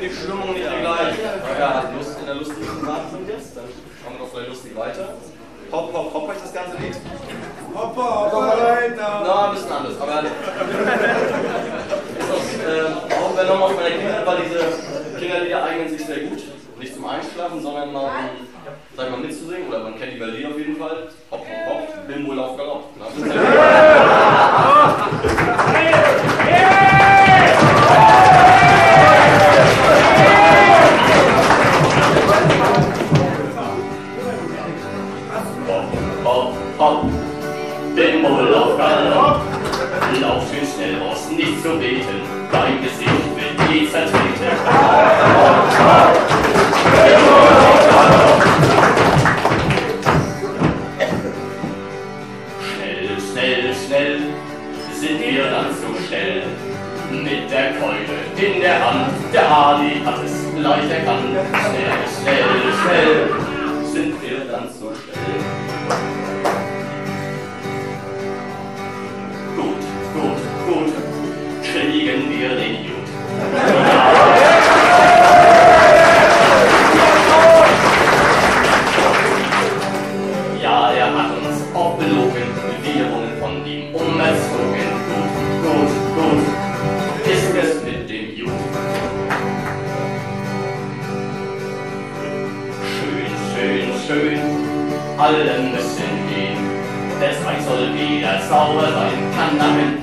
die Stimmung nicht die gleiche. Ja, hat Lust in der lustigen Part sind jetzt, dann machen wir doch vielleicht lustig weiter. Hopp, hopp, hopp, euch das ganze Lied. Hoppa, hoppa, weiter. Na, ein bisschen anders, aber auch wenn nochmal aus meiner Kindheit war, diese Kinderlieder eignen sich sehr gut. Nicht zum Einschlafen, sondern mal, sag ich mal, mitzusingen, oder man kennt die Melodie auf jeden Fall. Hopp, hopp, hopp, Bimbo, Lauf, Galopp. Hopp, hopp, Bimbo, Lauf, Galopp. Lauf schön schnell raus, nicht zu beten, dein Gesicht wird nie zertreten. Hopp, hopp, Bimbo, Lauf, Galopp. Schnell, schnell, schnell sind wir dann so schnell. Mit der Keule in der Hand, der Ali hat es leicht erkannt. Schnell, schnell, schnell sind wir dann so schnell. Gut, gut, gut, kriegen wir den Jud. Ja, er hat uns auch belogen, wir wurden von ihm umerzogen. Gut, gut, gut, ist es mit dem Jud. Schön, schön, schön, alle müssen gehen. Der Zweig soll wieder sauber sein, kann damit